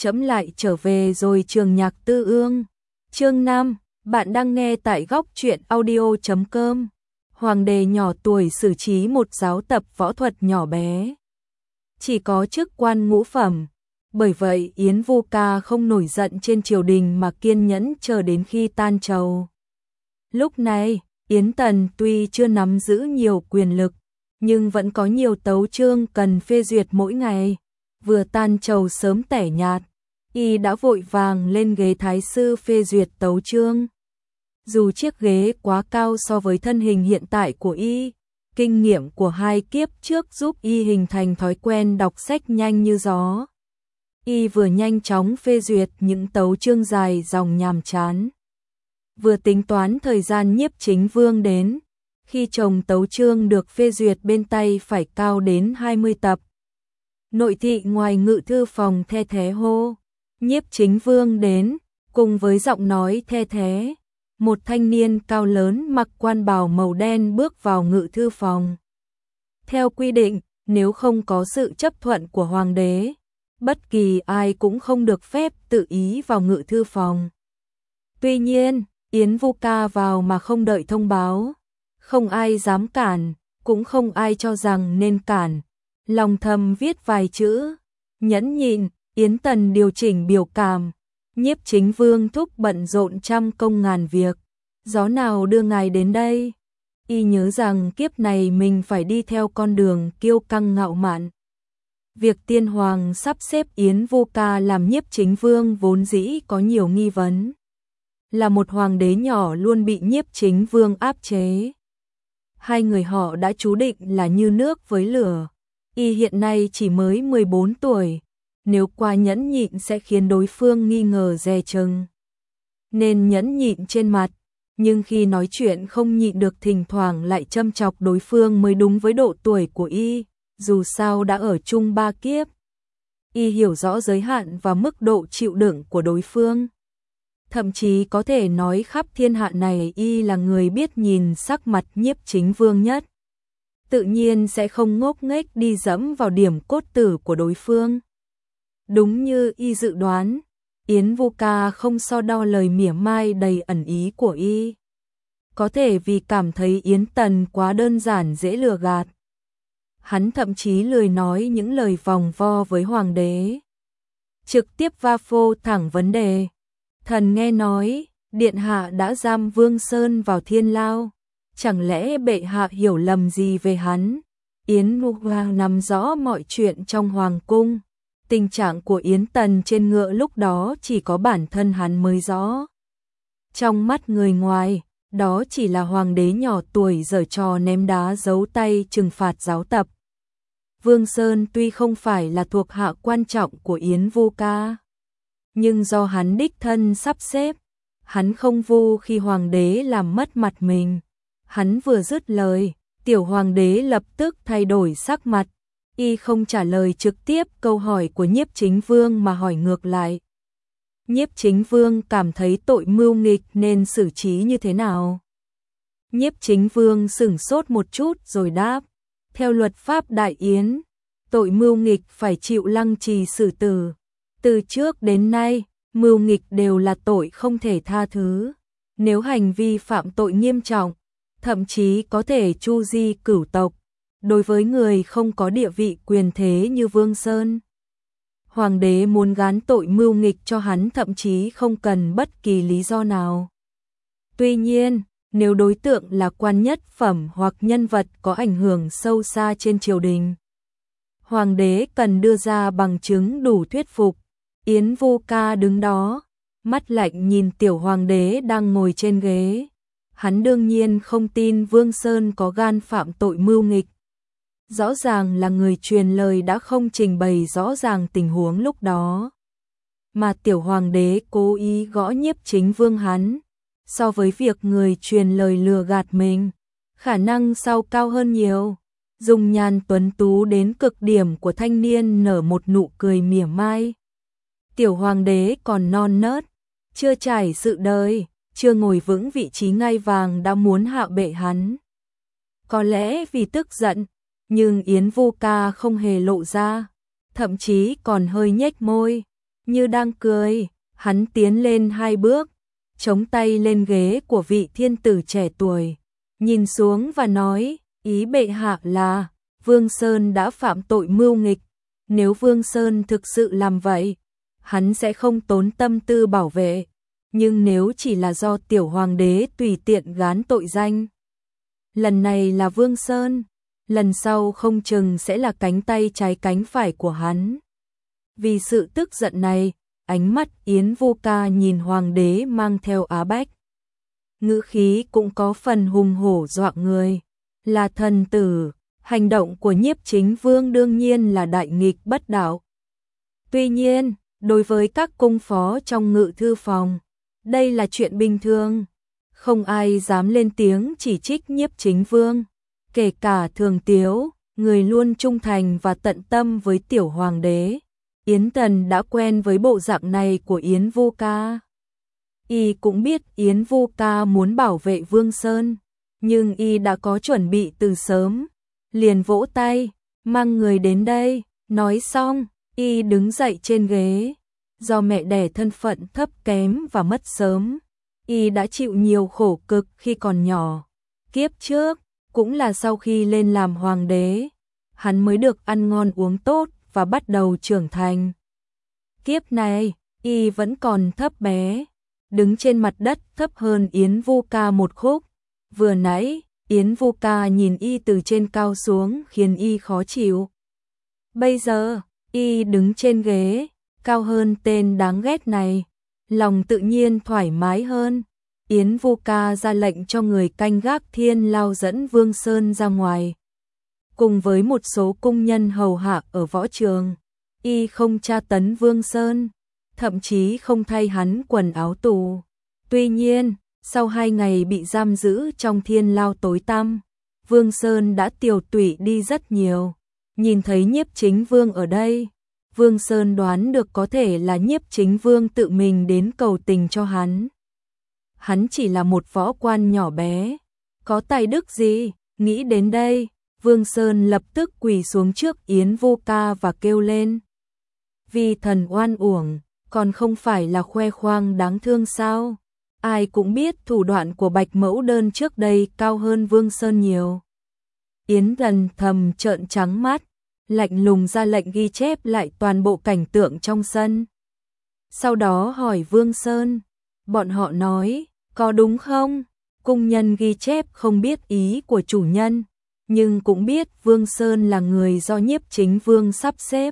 trẫm lại trở về rồi. Trường Nhạc Tư Ương. Chương 5, bạn đang nghe tại góc truyện audio.com. Hoàng đế nhỏ tuổi xử trí một giáo tập võ thuật nhỏ bé, chỉ có chức quan ngũ phẩm. Bởi vậy Yến Vu Ca không nổi giận trên triều đình mà kiên nhẫn chờ đến khi tan trầu. Lúc này, Yến Tần tuy chưa nắm giữ nhiều quyền lực, nhưng vẫn có nhiều tấu chương cần phê duyệt mỗi ngày. Vừa tan trầu sớm tẻ nhạt, y đã vội vàng lên ghế thái sư phê duyệt tấu chương. Dù chiếc ghế quá cao so với thân hình hiện tại của y, kinh nghiệm của 2 kiếp trước giúp y hình thành thói quen đọc sách nhanh như gió. Y vừa nhanh chóng phê duyệt những tấu chương dài dòng nhàm chán, vừa tính toán thời gian Nhiếp Chính Vương đến, khi chồng tấu chương được phê duyệt bên tay phải cao đến 20 tập. Nội thị ngoài ngự thư phòng the thé hô, Nhiếp Chính Vương đến, cùng với giọng nói the thé, một thanh niên cao lớn mặc quan bào màu đen bước vào ngự thư phòng. Theo quy định, nếu không có sự chấp thuận của hoàng đế, bất kỳ ai cũng không được phép tự ý vào ngự thư phòng. Tuy nhiên, Yến Vu Ca vào mà không đợi thông báo, không ai dám cản, cũng không ai cho rằng nên cản. Lòng thầm viết vài chữ, nhẫn nhịn. Yến Tần điều chỉnh biểu cảm, Nhiếp Chính Vương thúc bận rộn trăm công ngàn việc, gió nào đưa ngài đến đây? Y nhớ rằng kiếp này mình phải đi theo con đường kiêu căng ngạo mạn. Việc tiên hoàng sắp xếp Yến Vu Ca làm Nhiếp Chính Vương vốn dĩ có nhiều nghi vấn. Là một hoàng đế nhỏ luôn bị Nhiếp Chính Vương áp chế. Hai người họ đã chú định là như nước với lửa. Y hiện nay chỉ mới 14 tuổi, nếu quá nhẫn nhịn sẽ khiến đối phương nghi ngờ dè chừng. Nên nhẫn nhịn trên mặt, nhưng khi nói chuyện không nhịn được thỉnh thoảng lại châm chọc đối phương mới đúng với độ tuổi của y, dù sao đã ở chung 3 kiếp. Y hiểu rõ giới hạn và mức độ chịu đựng của đối phương. Thậm chí có thể nói khắp thiên hạ này y là người biết nhìn sắc mặt Nhiếp Chính Vương nhất. Tự nhiên sẽ không ngốc nghếch đi dẫm vào điểm cốt tử của đối phương. Đúng như y dự đoán, Yến Vu Ca không so đo lời mỉa mai đầy ẩn ý của y. Có thể vì cảm thấy Yến Tần quá đơn giản dễ lừa gạt. Hắn thậm chí lười nói những lời vòng vo với hoàng đế. Trực tiếp va phô thẳng vấn đề. Thần nghe nói, điện hạ đã giam Vương Sơn vào thiên lao. Chẳng lẽ bệ hạ hiểu lầm gì về hắn? Yến Vu Ca nắm rõ mọi chuyện trong hoàng cung. Tình trạng của Yến Tần trên ngựa lúc đó chỉ có bản thân hắn mới rõ. Trong mắt người ngoài, đó chỉ là hoàng đế nhỏ tuổi giở trò ném đá giấu tay trừng phạt giáo tập. Vương Sơn tuy không phải là thuộc hạ quan trọng của Yến Vu Ca, nhưng do hắn đích thân sắp xếp, hắn không vu khi hoàng đế làm mất mặt mình. Hắn vừa dứt lời, tiểu hoàng đế lập tức thay đổi sắc mặt. Y không trả lời trực tiếp câu hỏi của Nhiếp Chính Vương mà hỏi ngược lại. Nhiếp Chính Vương cảm thấy tội mưu nghịch nên xử trí như thế nào? Nhiếp Chính Vương sửng sốt một chút rồi đáp. Theo luật pháp Đại Yến, tội mưu nghịch phải chịu lăng trì xử tử. Từ trước đến nay, mưu nghịch đều là tội không thể tha thứ. Nếu hành vi phạm tội nghiêm trọng, thậm chí có thể tru di cửu tộc. Đối với người không có địa vị quyền thế như Vương Sơn, hoàng đế muốn gán tội mưu nghịch cho hắn thậm chí không cần bất kỳ lý do nào. Tuy nhiên, nếu đối tượng là quan nhất phẩm hoặc nhân vật có ảnh hưởng sâu xa trên triều đình, hoàng đế cần đưa ra bằng chứng đủ thuyết phục. Yến Vu Ca đứng đó, mắt lạnh nhìn tiểu hoàng đế đang ngồi trên ghế. Hắn đương nhiên không tin Vương Sơn có gan phạm tội mưu nghịch. Rõ ràng là người truyền lời đã không trình bày rõ ràng tình huống lúc đó, mà tiểu hoàng đế cố ý gõ Nhiếp Chính Vương hắn. So với việc người truyền lời lừa gạt mình, khả năng sau cao hơn nhiều. Dung nhan tuấn tú đến cực điểm của thanh niên nở một nụ cười mỉa mai. Tiểu hoàng đế còn non nớt, chưa trải sự đời, chưa ngồi vững vị trí ngai vàng đã muốn hạ bệ hắn. Có lẽ vì tức giận, nhưng Yến Vu Ca không hề lộ ra, thậm chí còn hơi nhếch môi. Như đang cười, hắn tiến lên 2 bước, chống tay lên ghế của vị thiên tử trẻ tuổi, nhìn xuống và nói, ý bệ hạ là, Vương Sơn đã phạm tội mưu nghịch, nếu Vương Sơn thực sự làm vậy, hắn sẽ không tốn tâm tư bảo vệ, nhưng nếu chỉ là do tiểu hoàng đế tùy tiện gán tội danh, lần này là Vương Sơn, lần sau không chừng sẽ là cánh tay trái cánh phải của hắn. Vì sự tức giận này, ánh mắt Yến Vô Ca nhìn hoàng đế mang theo á bách. Ngữ khí cũng có phần hùng hổ dọa người. Là thần tử, hành động của Nhiếp Chính Vương đương nhiên là đại nghịch bất đạo. Tuy nhiên, đối với các cung phó trong ngự thư phòng, đây là chuyện bình thường. Không ai dám lên tiếng chỉ trích Nhiếp Chính Vương, kể cả Thường Tiếu, người luôn trung thành và tận tâm với tiểu hoàng đế. Yến Tần đã quen với bộ dạng này của Yến Vô Ca. Y cũng biết Yến Vô Ca muốn bảo vệ Vương Sơn, nhưng y đã có chuẩn bị từ sớm, liền vỗ tay, mang người đến đây. Nói xong, y đứng dậy trên ghế. Do mẹ đẻ thân phận thấp kém và mất sớm, y đã chịu nhiều khổ cực khi còn nhỏ. Kiếp trước, cũng là sau khi lên làm hoàng đế, hắn mới được ăn ngon uống tốt và bắt đầu trưởng thành. Kiếp này, y vẫn còn thấp bé, đứng trên mặt đất thấp hơn Yến Vô Ca một khúc. Vừa nãy, Yến Vô Ca nhìn y từ trên cao xuống khiến y khó chịu. Bây giờ, y đứng trên ghế, cao hơn tên đáng ghét này, lòng tự nhiên thoải mái hơn. Yến Vô Ca ra lệnh cho người canh gác thiên lao dẫn Vương Sơn ra ngoài. Cùng với một số cung nhân hầu hạ ở võ trường, y không tra tấn Vương Sơn, thậm chí không thay hắn quần áo tù. Tuy nhiên, sau 2 ngày bị giam giữ trong thiên lao tối tăm, Vương Sơn đã tiều tụy đi rất nhiều. Nhìn thấy Nhiếp Chính Vương ở đây, Vương Sơn đoán được có thể là Nhiếp Chính Vương tự mình đến cầu tình cho hắn. Hắn chỉ là một võ quan nhỏ bé, có tài đức gì? Nghĩ đến đây, Vương Sơn lập tức quỳ xuống trước Yến Vô Ca và kêu lên. Vì thần oan uổng, còn không phải là khoe khoang đáng thương sao? Ai cũng biết thủ đoạn của Bạch Mẫu Đơn trước đây cao hơn Vương Sơn nhiều. Yến Thần thầm trợn trắng mắt, lạnh lùng ra lệnh ghi chép lại toàn bộ cảnh tượng trong sân. Sau đó hỏi Vương Sơn, bọn họ nói, có đúng không? Cung nhân ghi chép không biết ý của chủ nhân, nhưng cũng biết Vương Sơn là người do Nhiếp Chính Vương sắp xếp,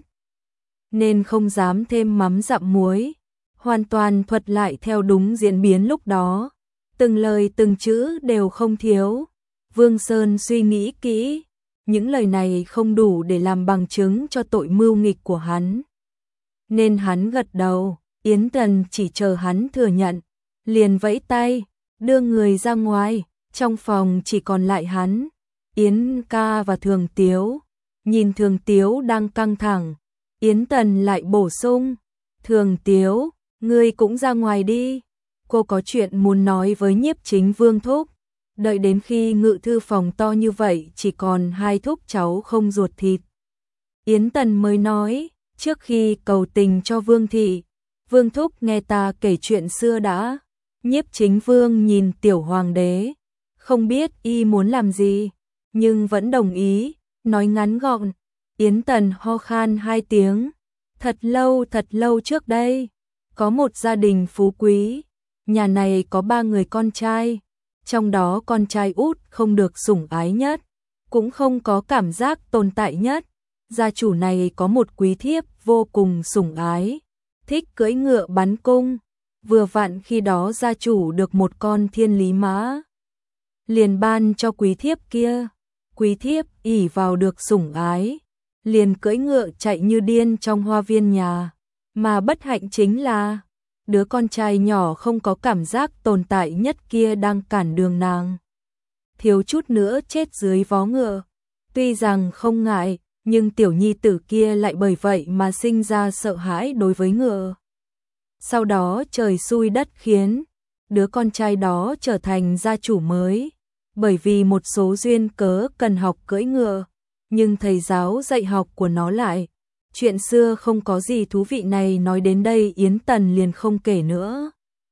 nên không dám thêm mắm dặm muối, hoàn toàn thuật lại theo đúng diễn biến lúc đó, từng lời từng chữ đều không thiếu. Vương Sơn suy nghĩ kỹ, những lời này không đủ để làm bằng chứng cho tội mưu nghịch của hắn, nên hắn gật đầu. Yến Tần chỉ chờ hắn thừa nhận, liền vẫy tay, đưa người ra ngoài. Trong phòng chỉ còn lại hắn, Yến Ca và Thường Tiếu. Nhìn Thường Tiếu đang căng thẳng, Yến Tần lại bổ sung, Thường Tiếu, ngươi cũng ra ngoài đi, cô có chuyện muốn nói với Nhiếp Chính Vương thúc. Đợi đến khi ngự thư phòng to như vậy chỉ còn 2 thúc cháu không ruột thịt, Yến Tần mới nói, trước khi cầu tình cho Vương thị, Vương thúc nghe ta kể chuyện xưa đã. Nhiếp Chính Vương nhìn tiểu hoàng đế, không biết y muốn làm gì, nhưng vẫn đồng ý, nói ngắn gọn. Yến Tần ho khan 2 tiếng, thật lâu trước đây, có một gia đình phú quý, nhà này có 3 người con trai, trong đó con trai út không được sủng ái nhất, cũng không có cảm giác tồn tại nhất. Gia chủ này có một quý thiếp vô cùng sủng ái, thích cưỡi ngựa bắn cung. Vừa vặn khi đó gia chủ được một con thiên lý mã, liền ban cho quý thiếp kia. Quý thiếp ỷ vào được sủng ái, liền cưỡi ngựa chạy như điên trong hoa viên nhà, mà bất hạnh chính là đứa con trai nhỏ không có cảm giác tồn tại nhất kia đang cản đường nàng, thiếu chút nữa chết dưới vó ngựa. Tuy rằng không ngại, nhưng tiểu nhi tử kia lại bởi vậy mà sinh ra sợ hãi đối với ngựa. Sau đó trời xui đất khiến, đứa con trai đó trở thành gia chủ mới, bởi vì một số duyên cớ cần học cưỡi ngựa, nhưng thầy giáo dạy học của nó lại Chuyện xưa không có gì thú vị này nói đến đây Yến Tần liền không kể nữa.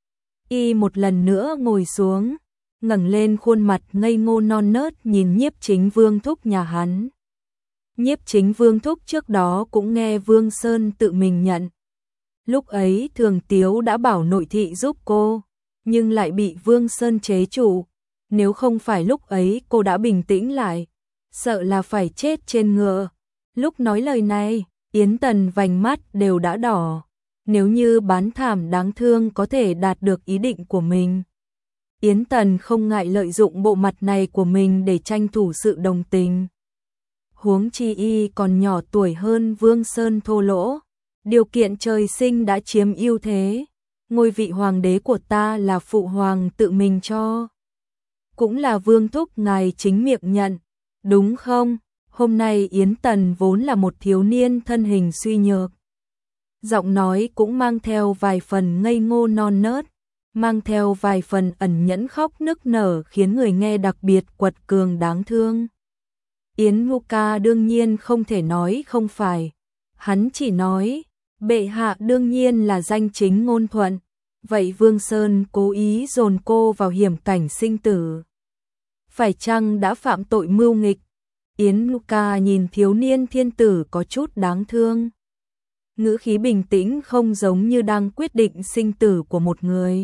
Y một lần nữa ngồi xuống, ngẩng lên khuôn mặt ngây ngô non nớt nhìn Nhiếp Chính Vương thúc nhà hắn. Nhiếp Chính Vương thúc trước đó cũng nghe Vương Sơn tự mình nhận. Lúc ấy Thường Tiếu đã bảo nội thị giúp cô, nhưng lại bị Vương Sơn chế trụ. Nếu không phải lúc ấy cô đã bình tĩnh lại, sợ là phải chết trên ngựa. Lúc nói lời này, Yến Tần vành mắt đều đã đỏ. Nếu như bán thảm đáng thương có thể đạt được ý định của mình, Yến Tần không ngại lợi dụng bộ mặt này của mình để tranh thủ sự đồng tình. Huống chi y còn nhỏ tuổi hơn Vương Sơn thô lỗ, điều kiện trời sinh đã chiếm ưu thế. Ngôi vị hoàng đế của ta là phụ hoàng tự mình cho, cũng là Vương thúc ngài chính miệng nhận, đúng không? Hôm nay Yến Tần vốn là một thiếu niên thân hình suy nhược, giọng nói cũng mang theo vài phần ngây ngô non nớt, mang theo vài phần ẩn nhẫn khóc nức nở khiến người nghe đặc biệt quật cường đáng thương. Yến Ngu Ca đương nhiên không thể nói không phải, hắn chỉ nói, bệ hạ đương nhiên là danh chính ngôn thuận, vậy Vương Sơn cố ý dồn cô vào hiểm cảnh sinh tử, phải chăng đã phạm tội mưu nghịch? Yến Ngu Ca nhìn thiếu niên thiên tử có chút đáng thương. Ngữ khí bình tĩnh không giống như đang quyết định sinh tử của một người.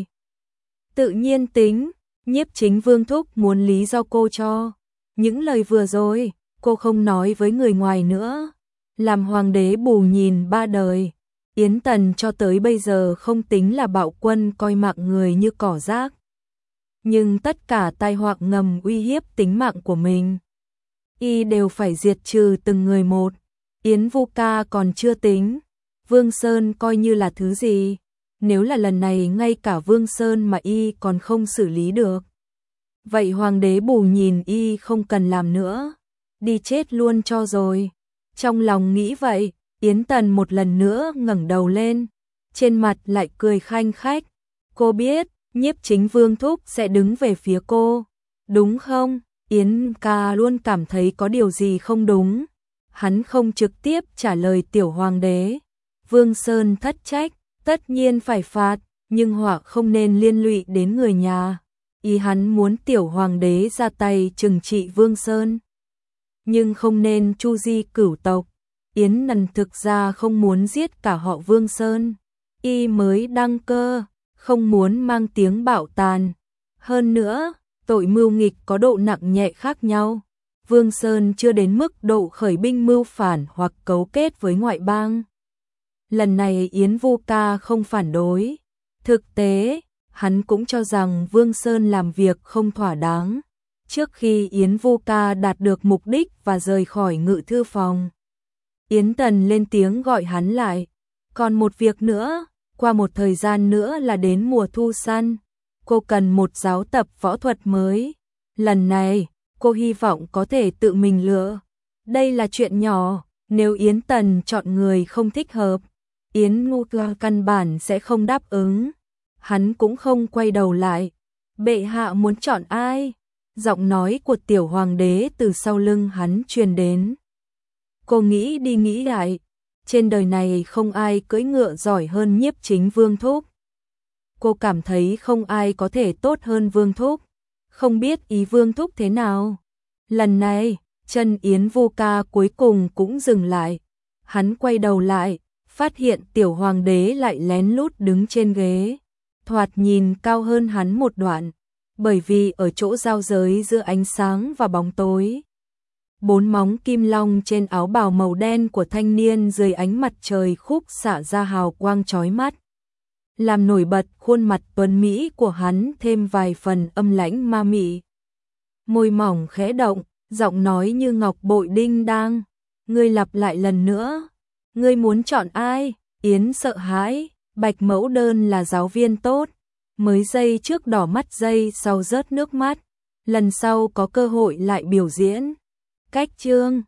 Tự nhiên tính, Nhiếp Chính Vương thúc muốn lý do cô cho. Những lời vừa rồi, cô không nói với người ngoài nữa. Làm hoàng đế bù nhìn ba đời, Yến Tần cho tới bây giờ không tính là bạo quân coi mạng người như cỏ rác. Nhưng tất cả tai họa ngầm uy hiếp tính mạng của mình, y đều phải diệt trừ từng người một. Yến Vu Ca còn chưa tính, Vương Sơn coi như là thứ gì? Nếu là lần này ngay cả Vương Sơn mà y còn không xử lý được, vậy hoàng đế bù nhìn y không cần làm nữa, đi chết luôn cho rồi. Trong lòng nghĩ vậy, Yến Tần một lần nữa ngẩng đầu lên, trên mặt lại cười khanh khách. Cô biết, Nhiếp Chính Vương thúc sẽ đứng về phía cô, đúng không? Yến ca luôn cảm thấy có điều gì không đúng. Hắn không trực tiếp trả lời tiểu hoàng đế. Vương Sơn thất trách, tất nhiên phải phạt, nhưng họa không nên liên lụy đến người nhà. Ý hắn muốn tiểu hoàng đế ra tay trừng trị Vương Sơn, nhưng không nên chu di cửu tộc. Yến Nần thực ra không muốn giết cả họ Vương Sơn, y mới đăng cơ, không muốn mang tiếng bạo tàn. Hơn nữa, tội mưu nghịch có độ nặng nhẹ khác nhau. Vương Sơn chưa đến mức độ khởi binh mưu phản hoặc cấu kết với ngoại bang. Lần này Yến Vu Ca không phản đối. Thực tế, hắn cũng cho rằng Vương Sơn làm việc không thỏa đáng. Trước khi Yến Vu Ca đạt được mục đích và rời khỏi ngự thư phòng, Yến Tần lên tiếng gọi hắn lại. Còn một việc nữa, qua một thời gian nữa là đến mùa thu săn. Cô cần một giáo tập võ thuật mới. Lần này, cô hy vọng có thể tự mình lựa. Đây là chuyện nhỏ, nếu Yến Tần chọn người không thích hợp, Yến Ngu Ca căn bản sẽ không đáp ứng. Hắn cũng không quay đầu lại. Bệ hạ muốn chọn ai? Giọng nói của tiểu hoàng đế từ sau lưng hắn truyền đến. Cô nghĩ đi nghĩ lại, trên đời này không ai cưỡi ngựa giỏi hơn Nhiếp Chính Vương thúc. Cô cảm thấy không ai có thể tốt hơn Vương thúc. Không biết ý Vương thúc thế nào. Lần này, chân Yến Vu Ca cuối cùng cũng dừng lại. Hắn quay đầu lại, phát hiện tiểu hoàng đế lại lén lút đứng trên ghế, thoạt nhìn cao hơn hắn một đoạn, bởi vì ở chỗ giao giới giữa ánh sáng và bóng tối. 4 móng kim long trên áo bào màu đen của thanh niên dưới ánh mặt trời khúc xạ ra hào quang chói mắt, làm nổi bật khuôn mặt tuấn mỹ của hắn thêm vài phần âm lãnh ma mị. Môi mỏng khẽ động, giọng nói như ngọc bội đinh đang. Ngươi lặp lại lần nữa. Ngươi muốn chọn ai? Yến sợ hãi. Bạch Mẫu Đơn là giáo viên tốt. Mới giây trước đỏ mắt giây sau rớt nước mắt. Lần sau có cơ hội lại biểu diễn. Cách chương